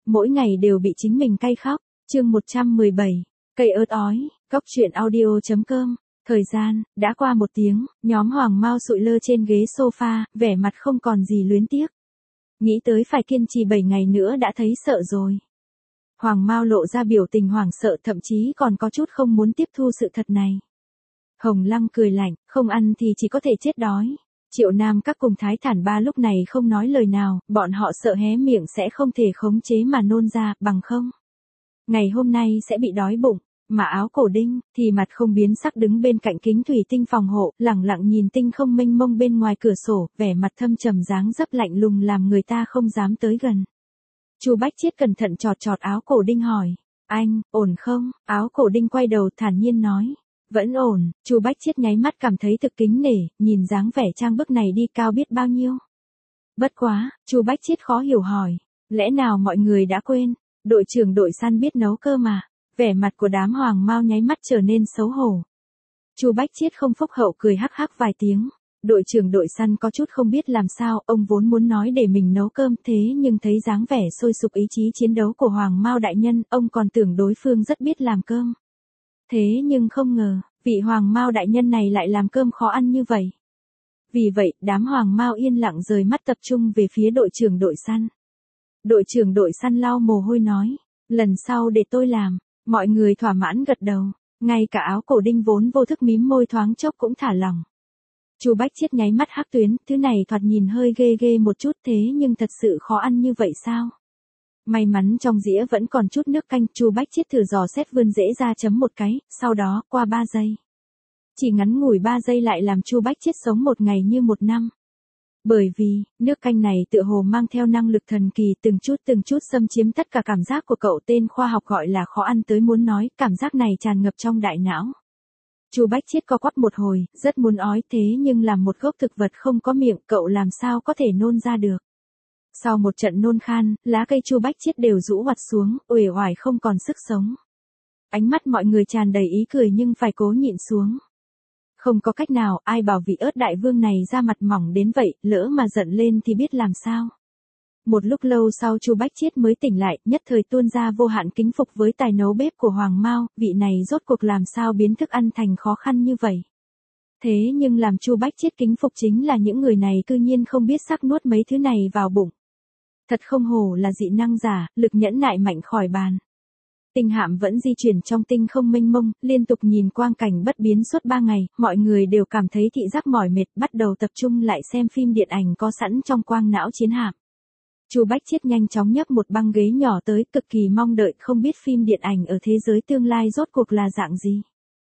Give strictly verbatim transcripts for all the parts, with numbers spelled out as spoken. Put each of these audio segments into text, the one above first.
mỗi ngày đều bị chính mình cay khóc. Chương một trăm mười bảy, cây ớt ói, cóc truyện audio chấm com. Thời gian, đã qua một tiếng, nhóm Hoàng Mao sụi lơ trên ghế sofa, vẻ mặt không còn gì luyến tiếc. Nghĩ tới phải kiên trì bảy ngày nữa đã thấy sợ rồi. Hoàng Mao lộ ra biểu tình hoảng sợ, thậm chí còn có chút không muốn tiếp thu sự thật này. Hồng Lăng cười lạnh, không ăn thì chỉ có thể chết đói. Triệu Nam các cùng Thái Thản Ba lúc này không nói lời nào, bọn họ sợ hé miệng sẽ không thể khống chế mà nôn ra, bằng không. Ngày hôm nay sẽ bị đói bụng, mà Áo Cổ Đinh, thì mặt không biến sắc đứng bên cạnh kính thủy tinh phòng hộ, lẳng lặng nhìn tinh không mênh mông bên ngoài cửa sổ, vẻ mặt thâm trầm dáng dấp lạnh lùng làm người ta không dám tới gần. Chu Bách Chiết cẩn thận chọt chọt Áo Cổ Đinh hỏi, anh, ổn không? Áo Cổ Đinh quay đầu thản nhiên nói. Vẫn ổn. Chu Bách Chiết nháy mắt cảm thấy thực kính nể, nhìn dáng vẻ trang bức này đi cao biết bao nhiêu. Bất quá, Chu Bách Chiết khó hiểu hỏi, lẽ nào mọi người đã quên, đội trưởng đội săn biết nấu cơ mà. Vẻ mặt của đám Hoàng Mao nháy mắt trở nên xấu hổ. Chu Bách Chiết không phúc hậu cười hắc hắc vài tiếng, đội trưởng đội săn có chút không biết làm sao, ông vốn muốn nói để mình nấu cơm thế nhưng thấy dáng vẻ sôi sục ý chí chiến đấu của Hoàng Mao đại nhân, ông còn tưởng đối phương rất biết làm cơm. Thế nhưng không ngờ, vị Hoàng Mao đại nhân này lại làm cơm khó ăn như vậy. Vì vậy, đám Hoàng Mao yên lặng rời mắt tập trung về phía đội trưởng đội săn. Đội trưởng đội săn lau mồ hôi nói, lần sau để tôi làm. Mọi người thỏa mãn gật đầu, ngay cả Áo Cổ Đinh vốn vô thức mím môi thoáng chốc cũng thả lỏng. Chu Bách Chiết nháy mắt hắc tuyến, thứ này thoạt nhìn hơi ghê ghê một chút thế nhưng thật sự khó ăn như vậy sao? May mắn trong dĩa vẫn còn chút nước canh, Chu Bách Chiết thử dò xét vươn dễ ra chấm một cái, sau đó qua ba giây. Chỉ ngắn ngủi ba giây lại làm Chu Bách Chiết sống một ngày như một năm. Bởi vì, nước canh này tựa hồ mang theo năng lực thần kỳ, từng chút từng chút xâm chiếm tất cả cảm giác của cậu, tên khoa học gọi là khó ăn tới muốn nói, cảm giác này tràn ngập trong đại não. Chu Bách Chiết co quắp một hồi, rất muốn ói thế nhưng làm một gốc thực vật không có miệng, cậu làm sao có thể nôn ra được. Sau một trận nôn khan, lá cây Chu Bách Chiết đều rũ hoạt xuống, uể oải không còn sức sống. Ánh mắt mọi người tràn đầy ý cười nhưng phải cố nhịn xuống. Không có cách nào, ai bảo vị ớt đại vương này ra mặt mỏng đến vậy, lỡ mà giận lên thì biết làm sao. Một lúc lâu sau Chu Bách Chiết mới tỉnh lại, nhất thời tuôn ra vô hạn kính phục với tài nấu bếp của Hoàng Mao, vị này rốt cuộc làm sao biến thức ăn thành khó khăn như vậy. Thế nhưng làm Chu Bách Chiết kính phục chính là những người này cư nhiên không biết sắc nuốt mấy thứ này vào bụng. Thật không hổ là dị năng giả, lực nhẫn nại mạnh khỏi bàn. Tinh hạm vẫn di chuyển trong tinh không mênh mông, liên tục nhìn quang cảnh bất biến suốt ba ngày, mọi người đều cảm thấy thị giác mỏi mệt, bắt đầu tập trung lại xem phim điện ảnh có sẵn trong quang não chiến hạm. Chu Bách Chiết nhanh chóng nhấc một băng ghế nhỏ tới, cực kỳ mong đợi không biết phim điện ảnh ở thế giới tương lai rốt cuộc là dạng gì.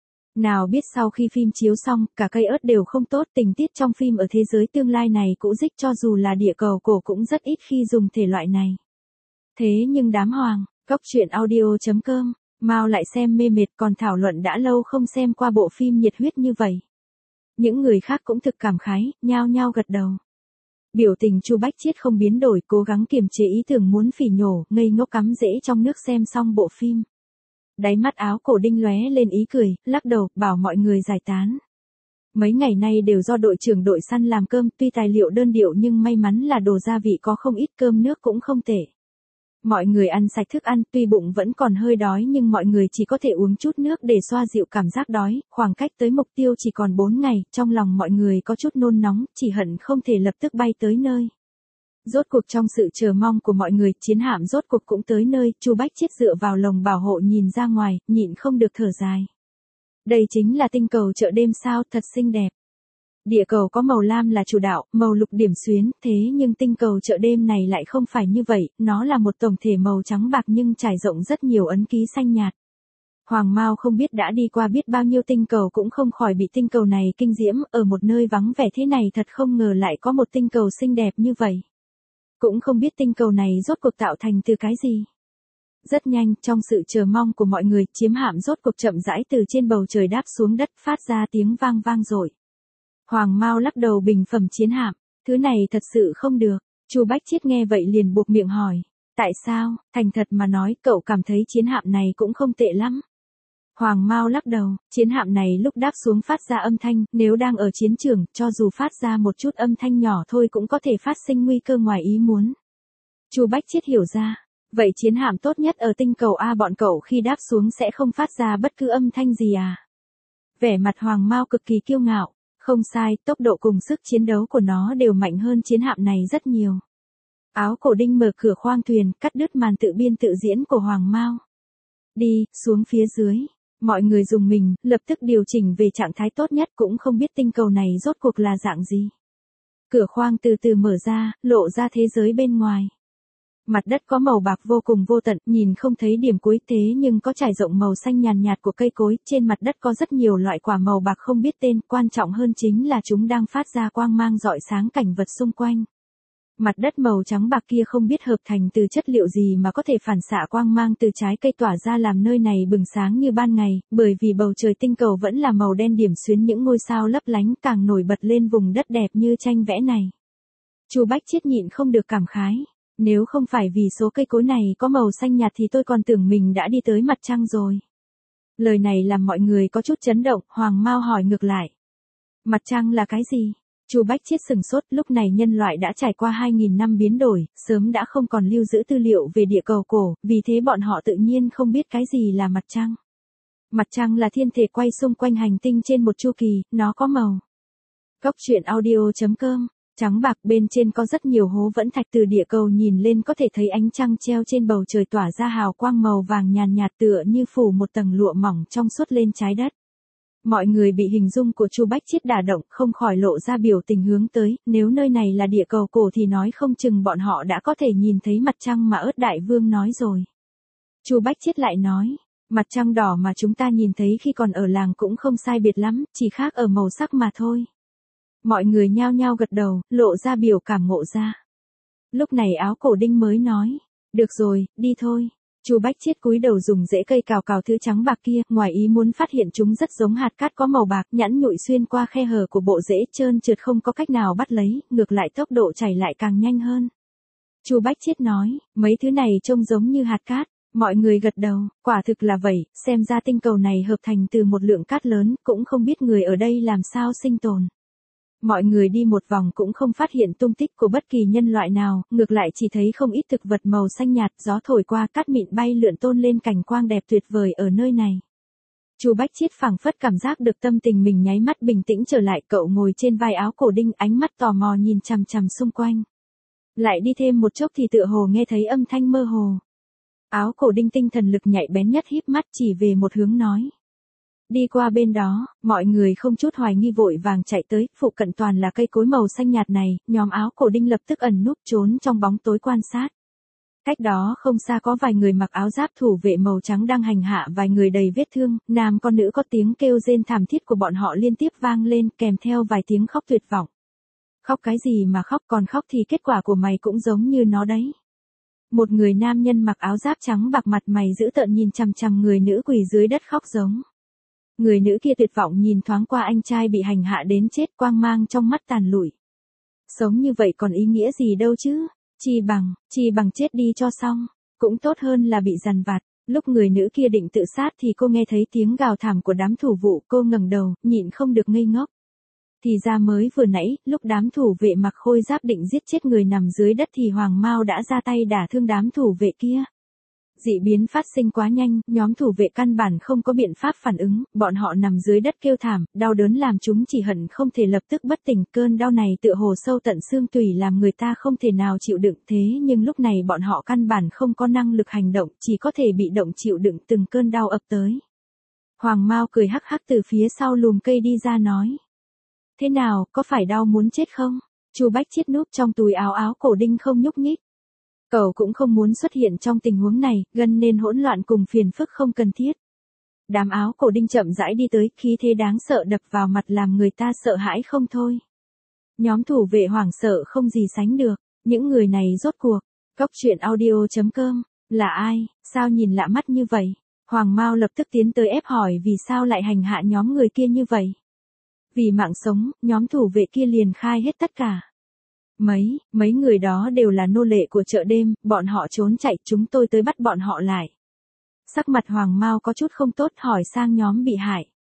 Nào biết sau khi phim chiếu xong, cả cây ớt đều không tốt, tình tiết trong phim ở thế giới tương lai này cũ dích, cho dù là địa cầu cổ cũng rất ít khi dùng thể loại này. Thế nhưng đám Hoàng, cóc truyện audio chấm com, Mao lại xem mê mệt, còn thảo luận đã lâu không xem qua bộ phim nhiệt huyết như vậy. Những người khác cũng thực cảm khái, nhao nhao gật đầu. Biểu tình Chu Bách Chiết không biến đổi, cố gắng kiềm chế ý tưởng muốn phỉ nhổ, ngây ngốc cắm rễ trong nước xem xong bộ phim. Đáy mắt Áo Cổ Đinh lóe lên ý cười, lắc đầu, bảo mọi người giải tán. Mấy ngày nay đều do đội trưởng đội săn làm cơm, tuy tài liệu đơn điệu nhưng may mắn là đồ gia vị có không ít, cơm nước cũng không tệ. Mọi người ăn sạch thức ăn, tuy bụng vẫn còn hơi đói nhưng mọi người chỉ có thể uống chút nước để xoa dịu cảm giác đói, khoảng cách tới mục tiêu chỉ còn bốn ngày, trong lòng mọi người có chút nôn nóng, chỉ hận không thể lập tức bay tới nơi. Rốt cuộc trong sự chờ mong của mọi người, chiến hạm rốt cuộc cũng tới nơi, Chu Bách Chiết dựa vào lồng bảo hộ nhìn ra ngoài, nhịn không được thở dài. Đây chính là tinh cầu chợ đêm sao, thật xinh đẹp. Địa cầu có màu lam là chủ đạo, màu lục điểm xuyến, thế nhưng tinh cầu chợ đêm này lại không phải như vậy, nó là một tổng thể màu trắng bạc nhưng trải rộng rất nhiều ấn ký xanh nhạt. Hoàng Mao không biết đã đi qua biết bao nhiêu tinh cầu cũng không khỏi bị tinh cầu này kinh diễm, ở một nơi vắng vẻ thế này thật không ngờ lại có một tinh cầu xinh đẹp như vậy. Cũng không biết tinh cầu này rốt cuộc tạo thành từ cái gì. Rất nhanh, trong sự chờ mong của mọi người, chiếm hạm rốt cuộc chậm rãi từ trên bầu trời đáp xuống đất, phát ra tiếng vang vang dội. Hoàng Mao lắc đầu bình phẩm chiến hạm, thứ này thật sự không được. Chu Bách Chiết nghe vậy liền buộc miệng hỏi, tại sao? Thành thật mà nói, cậu cảm thấy chiến hạm này cũng không tệ lắm. Hoàng Mao lắc đầu, chiến hạm này lúc đáp xuống phát ra âm thanh, nếu đang ở chiến trường, cho dù phát ra một chút âm thanh nhỏ thôi cũng có thể phát sinh nguy cơ ngoài ý muốn. Chu Bách Chiết hiểu ra, Vậy chiến hạm tốt nhất ở tinh cầu A bọn cậu khi đáp xuống sẽ không phát ra bất cứ âm thanh gì à? Vẻ mặt Hoàng Mao cực kỳ kiêu ngạo. Không sai, tốc độ cùng sức chiến đấu của nó đều mạnh hơn chiến hạm này rất nhiều. Áo cổ đinh mở cửa khoang thuyền, cắt đứt màn tự biên tự diễn của Hoàng Mao. Đi, xuống phía dưới. Mọi người dùng mình, lập tức điều chỉnh về trạng thái tốt nhất, cũng không biết tinh cầu này rốt cuộc là dạng gì. Cửa khoang từ từ mở ra, lộ ra thế giới bên ngoài. Mặt đất có màu bạc vô cùng vô tận, nhìn không thấy điểm cuối thế nhưng có trải rộng màu xanh nhàn nhạt của cây cối, trên mặt đất có rất nhiều loại quả màu bạc không biết tên, quan trọng hơn chính là chúng đang phát ra quang mang rọi sáng cảnh vật xung quanh. Mặt đất màu trắng bạc kia không biết hợp thành từ chất liệu gì mà có thể phản xạ quang mang từ trái cây tỏa ra làm nơi này bừng sáng như ban ngày, bởi vì bầu trời tinh cầu vẫn là màu đen điểm xuyến những ngôi sao lấp lánh càng nổi bật lên vùng đất đẹp như tranh vẽ này. Chu Bách Chiết nhịn không được cảm khái. Nếu không phải vì số cây cối này có màu xanh nhạt thì tôi còn tưởng mình đã đi tới mặt trăng rồi. Lời này làm mọi người có chút chấn động, Hoàng Mao hỏi ngược lại. Mặt trăng là cái gì? Chu Bách Chiết sừng sốt, lúc này nhân loại đã trải qua hai nghìn năm biến đổi, sớm đã không còn lưu giữ tư liệu về địa cầu cổ, vì thế bọn họ tự nhiên không biết cái gì là mặt trăng. Mặt trăng là thiên thể quay xung quanh hành tinh trên một chu kỳ, nó có màu. Góc truyện audio chấm com Trắng bạc, bên trên có rất nhiều hố vẫn thạch, từ địa cầu nhìn lên có thể thấy ánh trăng treo trên bầu trời tỏa ra hào quang màu vàng nhàn nhạt tựa như phủ một tầng lụa mỏng trong suốt lên trái đất. Mọi người bị hình dung của Chu Bách Chiết đả động, không khỏi lộ ra biểu tình hướng tới, nếu nơi này là địa cầu cổ thì nói không chừng bọn họ đã có thể nhìn thấy mặt trăng mà Ớt Đại Vương nói rồi. Chu Bách Chiết lại nói, mặt trăng đỏ mà chúng ta nhìn thấy khi còn ở làng cũng không sai biệt lắm, chỉ khác ở màu sắc mà thôi. Mọi người nhao nhao gật đầu, lộ ra biểu cảm ngộ ra. Lúc này áo cổ đinh mới nói, được rồi, đi thôi. Chu Bách Chiết cúi đầu dùng rễ cây cào cào thứ trắng bạc kia, ngoài ý muốn phát hiện chúng rất giống hạt cát có màu bạc, nhẵn nhụi xuyên qua khe hở của bộ rễ, trơn trượt không có cách nào bắt lấy, ngược lại tốc độ chảy lại càng nhanh hơn. Chu Bách Chiết nói, mấy thứ này trông giống như hạt cát. Mọi người gật đầu, quả thực là vậy, xem ra tinh cầu này hợp thành từ một lượng cát lớn, cũng không biết người ở đây làm sao sinh tồn. Mọi người đi một vòng cũng không phát hiện tung tích của bất kỳ nhân loại nào, ngược lại chỉ thấy không ít thực vật màu xanh nhạt, gió thổi qua cát mịn bay lượn tôn lên cảnh quang đẹp tuyệt vời ở nơi này. Chu Bách Chiết phảng phất cảm giác được tâm tình mình nháy mắt bình tĩnh trở lại, cậu ngồi trên vai áo cổ đinh, ánh mắt tò mò nhìn chằm chằm xung quanh. Lại đi thêm một chốc thì tựa hồ nghe thấy âm thanh mơ hồ. Áo cổ đinh tinh thần lực nhạy bén nhất híp mắt chỉ về một hướng nói. Đi qua bên đó, mọi người không chút hoài nghi vội vàng chạy tới, phụ cận toàn là cây cối màu xanh nhạt này, nhóm áo cổ đinh lập tức ẩn núp trốn trong bóng tối quan sát. Cách đó không xa có vài người mặc áo giáp thủ vệ màu trắng đang hành hạ vài người đầy vết thương, nam con nữ có tiếng kêu rên thảm thiết của bọn họ liên tiếp vang lên, kèm theo vài tiếng khóc tuyệt vọng. Khóc cái gì mà khóc, còn khóc thì kết quả của mày cũng giống như nó đấy. Một người nam nhân mặc áo giáp trắng bạc mặt mày dữ tợn nhìn chằm chằm người nữ quỳ dưới đất khóc giống. Người nữ kia tuyệt vọng nhìn thoáng qua anh trai bị hành hạ đến chết, quang mang trong mắt tàn lụi. Sống như vậy còn ý nghĩa gì đâu chứ, chi bằng, chi bằng chết đi cho xong, cũng tốt hơn là bị dằn vặt. Lúc người nữ kia định tự sát thì cô nghe thấy tiếng gào thảm của đám thủ vụ, cô ngẩng đầu, nhịn không được ngây ngốc. Thì ra mới vừa nãy, lúc đám thủ vệ mặc khôi giáp định giết chết người nằm dưới đất thì Hoàng Mao đã ra tay đả thương đám thủ vệ kia. Dị biến phát sinh quá nhanh, nhóm thủ vệ căn bản không có biện pháp phản ứng, bọn họ nằm dưới đất kêu thảm, đau đớn làm chúng chỉ hận không thể lập tức bất tỉnh, cơn đau này tựa hồ sâu tận xương tủy làm người ta không thể nào chịu đựng, thế nhưng lúc này bọn họ căn bản không có năng lực hành động, chỉ có thể bị động chịu đựng từng cơn đau ập tới. Hoàng Mao cười hắc hắc từ phía sau lùm cây đi ra nói. Thế nào, có phải đau muốn chết không? Chu Bách Chiết núp trong túi áo áo cổ đinh không nhúc nhích. Cậu cũng không muốn xuất hiện trong tình huống này, gần nên hỗn loạn cùng phiền phức không cần thiết. Đám áo cổ đinh chậm rãi đi tới, khí thế đáng sợ đập vào mặt làm người ta sợ hãi không thôi. Nhóm thủ vệ hoảng sợ không gì sánh được, những người này rốt cuộc. Góc truyện audio chấm com, là ai, sao nhìn lạ mắt như vậy? Hoàng Mao lập tức tiến tới ép hỏi vì sao lại hành hạ nhóm người kia như vậy. Vì mạng sống, nhóm thủ vệ kia liền khai hết tất cả. Mấy, mấy người đó đều là nô lệ của chợ đêm, bọn họ trốn chạy, chúng tôi tới bắt bọn họ lại. Sắc mặt Hoàng Mao có chút không tốt, hỏi sang nhóm bị hại.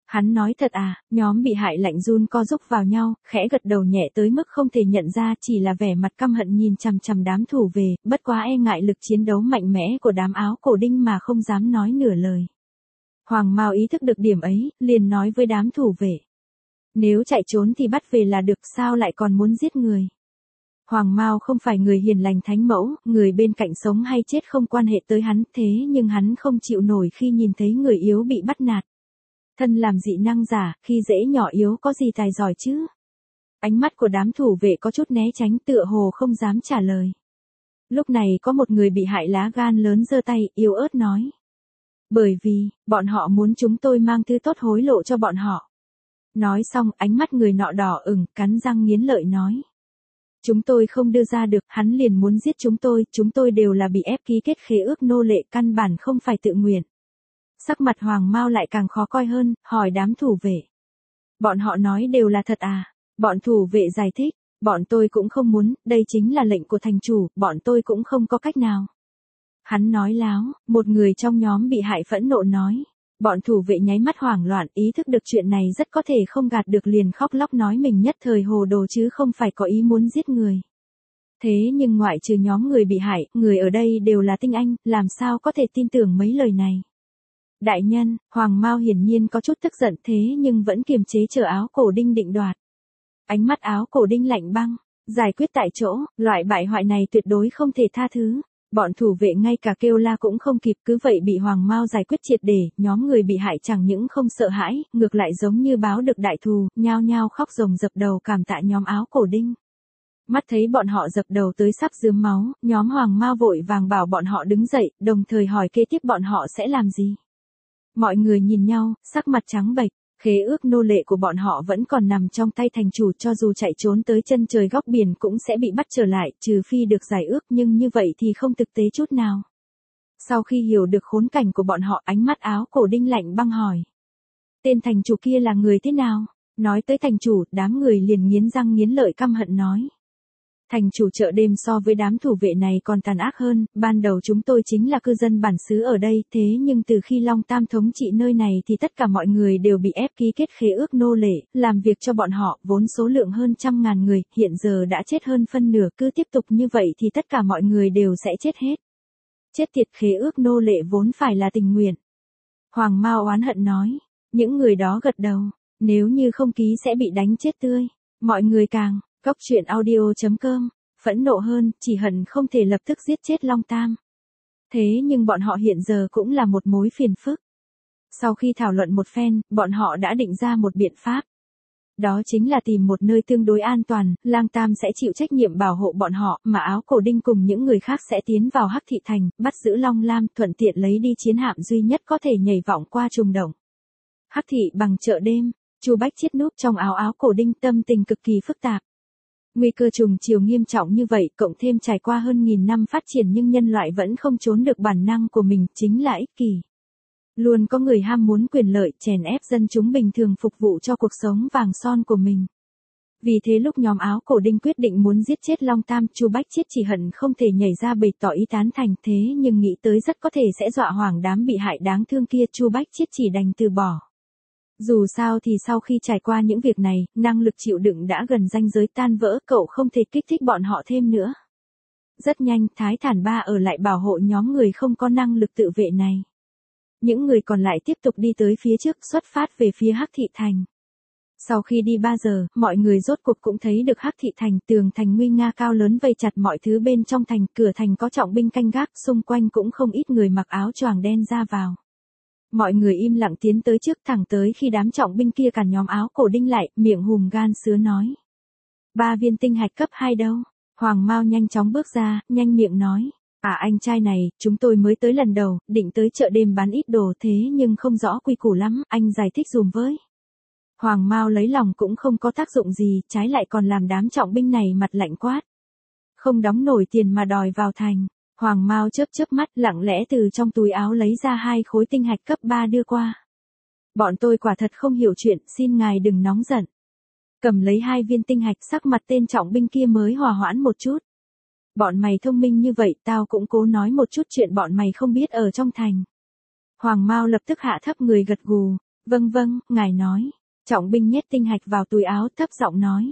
Hắn nói thật à, nhóm bị hại lạnh run co rúc vào nhau, khẽ gật đầu nhẹ tới mức không thể nhận ra, chỉ là vẻ mặt căm hận nhìn chằm chằm đám thủ về, bất quá e ngại lực chiến đấu mạnh mẽ của đám áo cổ đinh mà không dám nói nửa lời. Hoàng Mao ý thức được điểm ấy, liền nói với đám thủ vệ. Nếu chạy trốn thì bắt về là được, sao lại còn muốn giết người. Hoàng Mao không phải người hiền lành thánh mẫu, người bên cạnh sống hay chết không quan hệ tới hắn, thế nhưng hắn không chịu nổi khi nhìn thấy người yếu bị bắt nạt. Thân làm dị năng giả, khi dễ nhỏ yếu có gì tài giỏi chứ? Ánh mắt của đám thủ vệ có chút né tránh, tựa hồ không dám trả lời. Lúc này có một người bị hại lá gan lớn giơ tay, yếu ớt nói. Bởi vì, bọn họ muốn chúng tôi mang thứ tốt hối lộ cho bọn họ. Nói xong, ánh mắt người nọ đỏ ửng, cắn răng nghiến lợi nói. Chúng tôi không đưa ra được, hắn liền muốn giết chúng tôi, chúng tôi đều là bị ép ký kết khế ước nô lệ, căn bản không phải tự nguyện. Sắc mặt Hoàng Mao lại càng khó coi hơn, hỏi đám thủ vệ. Bọn họ nói đều là thật à? Bọn thủ vệ giải thích, bọn tôi cũng không muốn, đây chính là lệnh của thành chủ, bọn tôi cũng không có cách nào. Hắn nói láo, một người trong nhóm bị hại phẫn nộ nói. Bọn thủ vệ nháy mắt hoảng loạn, ý thức được chuyện này rất có thể không gạt được, liền khóc lóc nói mình nhất thời hồ đồ chứ không phải có ý muốn giết người. Thế nhưng ngoại trừ nhóm người bị hại, người ở đây đều là tinh anh, làm sao có thể tin tưởng mấy lời này. Đại nhân, Hoàng Mao hiển nhiên có chút tức giận thế nhưng vẫn kiềm chế chờ áo cổ đinh định đoạt. Ánh mắt áo cổ đinh lạnh băng, giải quyết tại chỗ, loại bại hoại này tuyệt đối không thể tha thứ. Bọn thủ vệ ngay cả kêu la cũng không kịp, cứ vậy bị Hoàng Mao giải quyết triệt để, nhóm người bị hại chẳng những không sợ hãi, ngược lại giống như báo được đại thù, nhao nhao khóc ròng dập đầu cảm tạ nhóm áo cổ đinh. Mắt thấy bọn họ dập đầu tới sắp rướm máu, nhóm Hoàng Mao vội vàng bảo bọn họ đứng dậy, đồng thời hỏi kế tiếp bọn họ sẽ làm gì. Mọi người nhìn nhau, sắc mặt trắng bệch, khế ước nô lệ của bọn họ vẫn còn nằm trong tay thành chủ, cho dù chạy trốn tới chân trời góc biển cũng sẽ bị bắt trở lại, trừ phi được giải ước, nhưng như vậy thì không thực tế chút nào. Sau khi hiểu được khốn cảnh của bọn họ, ánh mắt áo cổ đinh lạnh băng hỏi. Tên thành chủ kia là người thế nào? Nói tới thành chủ, đám người liền nghiến răng nghiến lợi căm hận nói. Thành chủ chợ đêm so với đám thủ vệ này còn tàn ác hơn, ban đầu chúng tôi chính là cư dân bản xứ ở đây, thế nhưng từ khi Long Tam thống trị nơi này thì tất cả mọi người đều bị ép ký kết khế ước nô lệ, làm việc cho bọn họ, vốn số lượng hơn trăm ngàn người, hiện giờ đã chết hơn phân nửa, cứ tiếp tục như vậy thì tất cả mọi người đều sẽ chết hết. Chết tiệt, khế ước nô lệ vốn phải là tình nguyện. Hoàng Mao oán hận nói, những người đó gật đầu, nếu như không ký sẽ bị đánh chết tươi, mọi người càng. Cốc truyện audio chấm com, phẫn nộ hơn, chỉ hận không thể lập tức giết chết Long Tam. Thế nhưng bọn họ hiện giờ cũng là một mối phiền phức. Sau khi thảo luận một phen, bọn họ đã định ra một biện pháp. Đó chính là tìm một nơi tương đối an toàn, Lang Tam sẽ chịu trách nhiệm bảo hộ bọn họ, mà áo cổ đinh cùng những người khác sẽ tiến vào Hắc Thị Thành, bắt giữ Long Lam, thuận tiện lấy đi chiến hạm duy nhất có thể nhảy vọng qua trùng động. Hắc Thị bằng chợ đêm, Chu Bách Chiết núp trong áo áo cổ đinh, tâm tình cực kỳ phức tạp. Nguy cơ trùng chiều nghiêm trọng như vậy, cộng thêm trải qua hơn nghìn năm phát triển nhưng nhân loại vẫn không trốn được bản năng của mình, chính là ích kỷ. Luôn có người ham muốn quyền lợi, chèn ép dân chúng bình thường phục vụ cho cuộc sống vàng son của mình. Vì thế lúc nhóm áo cổ đinh quyết định muốn giết chết Long Tam, Chu Bách Chiết chỉ hận không thể nhảy ra bày tỏ ý tán thành, thế nhưng nghĩ tới rất có thể sẽ dọa hoảng đám bị hại đáng thương kia, Chu Bách Chiết chỉ đành từ bỏ. Dù sao thì sau khi trải qua những việc này, năng lực chịu đựng đã gần ranh giới tan vỡ, cậu không thể kích thích bọn họ thêm nữa. Rất nhanh, Thái Thản Ba ở lại bảo hộ nhóm người không có năng lực tự vệ này. Những người còn lại tiếp tục đi tới phía trước, xuất phát về phía Hắc Thị Thành. Sau khi đi ba giờ, mọi người rốt cuộc cũng thấy được Hắc Thị Thành, tường thành nguy nga cao lớn vây chặt mọi thứ bên trong thành, cửa thành có trọng binh canh gác, xung quanh cũng không ít người mặc áo choàng đen ra vào. Mọi người im lặng tiến tới trước, thẳng tới khi đám trọng binh kia cản nhóm áo cổ đinh lại, miệng hùm gan sứa nói. Ba viên tinh hạch cấp hai đâu? Hoàng Mao nhanh chóng bước ra, nhanh miệng nói. À anh trai này, chúng tôi mới tới lần đầu, định tới chợ đêm bán ít đồ thế nhưng không rõ quy củ lắm, anh giải thích dùm với. Hoàng Mao lấy lòng cũng không có tác dụng gì, trái lại còn làm đám trọng binh này mặt lạnh quát. Không đóng nổi tiền mà đòi vào thành. Hoàng Mao chớp chớp mắt, lặng lẽ từ trong túi áo lấy ra hai khối tinh hạch cấp ba đưa qua. Bọn tôi quả thật không hiểu chuyện, xin ngài đừng nóng giận. Cầm lấy hai viên tinh hạch, sắc mặt tên trọng binh kia mới hòa hoãn một chút. Bọn mày thông minh như vậy, tao cũng cố nói một chút chuyện bọn mày không biết ở trong thành. Hoàng Mao lập tức hạ thấp người gật gù. Vâng vâng, ngài nói. Trọng binh nhét tinh hạch vào túi áo thấp giọng nói.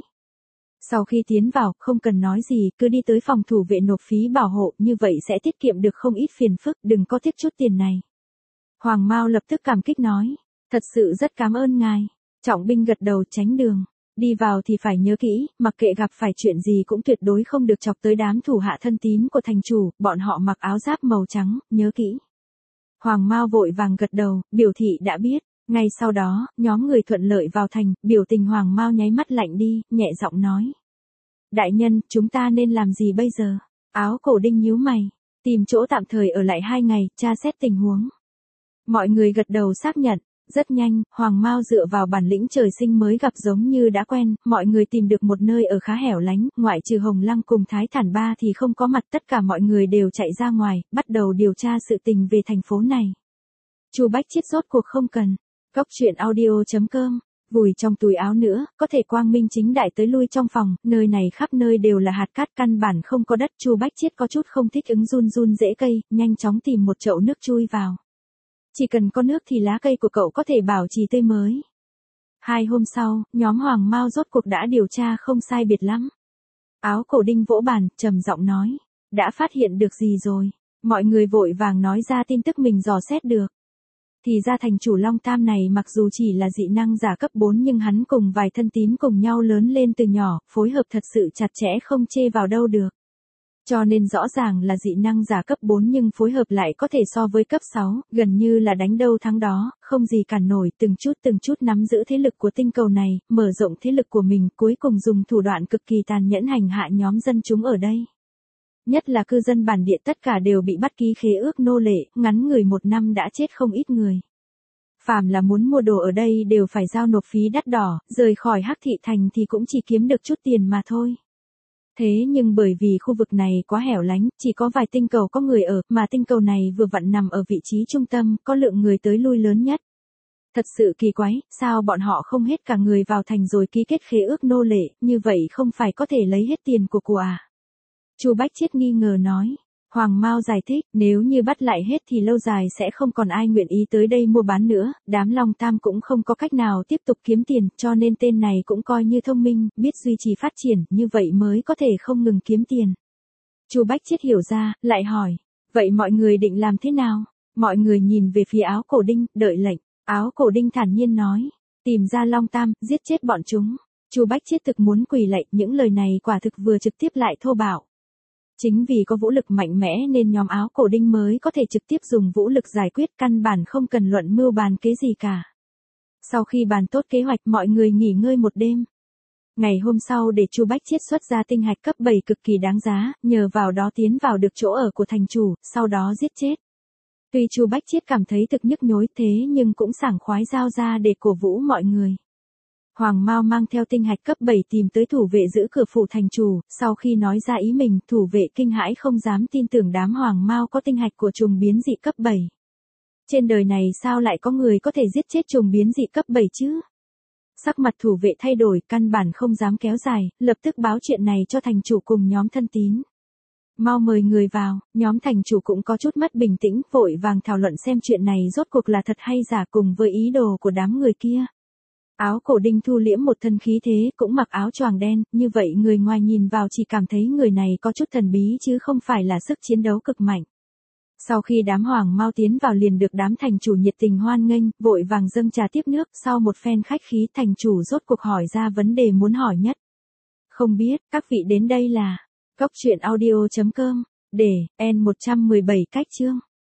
Sau khi tiến vào, không cần nói gì, cứ đi tới phòng thủ vệ nộp phí bảo hộ, như vậy sẽ tiết kiệm được không ít phiền phức, đừng có tiếc chút tiền này. Hoàng Mao lập tức cảm kích nói. Thật sự rất cảm ơn ngài. Trọng binh gật đầu tránh đường. Đi vào thì phải nhớ kỹ, mặc kệ gặp phải chuyện gì cũng tuyệt đối không được chọc tới đám thủ hạ thân tín của thành chủ, bọn họ mặc áo giáp màu trắng, nhớ kỹ. Hoàng Mao vội vàng gật đầu, biểu thị đã biết. Ngay sau đó, nhóm người thuận lợi vào thành, biểu tình Hoàng Mao nháy mắt lạnh đi, nhẹ giọng nói. Đại nhân, chúng ta nên làm gì bây giờ? Áo cổ đinh nhíu mày, tìm chỗ tạm thời ở lại hai ngày, tra xét tình huống. Mọi người gật đầu xác nhận. Rất nhanh, Hoàng Mao dựa vào bản lĩnh trời sinh mới gặp giống như đã quen, mọi người tìm được một nơi ở khá hẻo lánh, ngoại trừ Hồng Lăng cùng Thái Thản Ba thì không có mặt, tất cả mọi người đều chạy ra ngoài, bắt đầu điều tra sự tình về thành phố này. Chu Bách Chiết rốt cuộc không cần. Góc truyện audio chấm com, vùi trong túi áo nữa, có thể quang minh chính đại tới lui trong phòng, nơi này khắp nơi đều là hạt cát căn bản không có đất. Chu Bách Chiết có chút không thích ứng run run rễ cây, nhanh chóng tìm một chậu nước chui vào. Chỉ cần có nước thì lá cây của cậu có thể bảo trì tươi mới. Hai hôm sau, nhóm Hoàng Mao rốt cuộc đã điều tra không sai biệt lắm. Áo cổ đinh vỗ bàn, trầm giọng nói. Đã phát hiện được gì rồi? Mọi người vội vàng nói ra tin tức mình dò xét được. Thì ra thành chủ Long Tam này mặc dù chỉ là dị năng giả cấp bốn nhưng hắn cùng vài thân tín cùng nhau lớn lên từ nhỏ, phối hợp thật sự chặt chẽ không chê vào đâu được. Cho nên rõ ràng là dị năng giả cấp bốn nhưng phối hợp lại có thể so với cấp sáu, gần như là đánh đâu thắng đó, không gì cản nổi, từng chút từng chút nắm giữ thế lực của tinh cầu này, mở rộng thế lực của mình, cuối cùng dùng thủ đoạn cực kỳ tàn nhẫn hành hạ nhóm dân chúng ở đây. Nhất là cư dân bản địa tất cả đều bị bắt ký khế ước nô lệ, ngắn người một năm đã chết không ít người. Phàm là muốn mua đồ ở đây đều phải giao nộp phí đắt đỏ, rời khỏi Hắc Thị Thành thì cũng chỉ kiếm được chút tiền mà thôi. Thế nhưng bởi vì khu vực này quá hẻo lánh, chỉ có vài tinh cầu có người ở, mà tinh cầu này vừa vặn nằm ở vị trí trung tâm, có lượng người tới lui lớn nhất. Thật sự kỳ quái, sao bọn họ không hết cả người vào thành rồi ký kết khế ước nô lệ, như vậy không phải có thể lấy hết tiền của của à? Chu Bách Chiết nghi ngờ nói. Hoàng Mao giải thích, nếu như bắt lại hết thì lâu dài sẽ không còn ai nguyện ý tới đây mua bán nữa, đám Long Tam cũng không có cách nào tiếp tục kiếm tiền, cho nên tên này cũng coi như thông minh, biết duy trì phát triển, như vậy mới có thể không ngừng kiếm tiền. Chu Bách Chiết hiểu ra, lại hỏi, vậy mọi người định làm thế nào? Mọi người nhìn về phía áo cổ đinh, đợi lệnh. Áo cổ đinh thản nhiên nói, tìm ra Long Tam, giết chết bọn chúng. Chu Bách Chiết thực muốn quỳ lạy, những lời này quả thực vừa trực tiếp lại thô bạo. Chính vì có vũ lực mạnh mẽ nên nhóm áo cổ đinh mới có thể trực tiếp dùng vũ lực giải quyết, căn bản không cần luận mưu bàn kế gì cả. Sau khi bàn tốt kế hoạch, mọi người nghỉ ngơi một đêm. Ngày hôm sau để Chu Bách Chiết xuất ra tinh hạch cấp bảy cực kỳ đáng giá, nhờ vào đó tiến vào được chỗ ở của thành chủ, sau đó giết chết. Tuy Chu Bách Chiết cảm thấy thực nhức nhối thế nhưng cũng sảng khoái giao ra để cổ vũ mọi người. Hoàng Mao mang theo tinh hạch cấp bảy tìm tới thủ vệ giữ cửa phủ thành chủ, sau khi nói ra ý mình, thủ vệ kinh hãi không dám tin tưởng đám Hoàng Mao có tinh hạch của trùng biến dị cấp bảy. Trên đời này sao lại có người có thể giết chết trùng biến dị cấp bảy chứ? Sắc mặt thủ vệ thay đổi, căn bản không dám kéo dài, lập tức báo chuyện này cho thành chủ cùng nhóm thân tín. Mau mời người vào, nhóm thành chủ cũng có chút mất bình tĩnh, vội vàng thảo luận xem chuyện này rốt cuộc là thật hay giả cùng với ý đồ của đám người kia. Áo cổ đinh thu liễm một thân khí thế, cũng mặc áo choàng đen, như vậy người ngoài nhìn vào chỉ cảm thấy người này có chút thần bí chứ không phải là sức chiến đấu cực mạnh. Sau khi đám Hoàng Mao tiến vào liền được đám thành chủ nhiệt tình hoan nghênh, vội vàng dâng trà tiếp nước, sau một phen khách khí thành chủ rốt cuộc hỏi ra vấn đề muốn hỏi nhất. Không biết, các vị đến đây là, góc truyện audio chấm com, để, N một trăm mười bảy cách chương.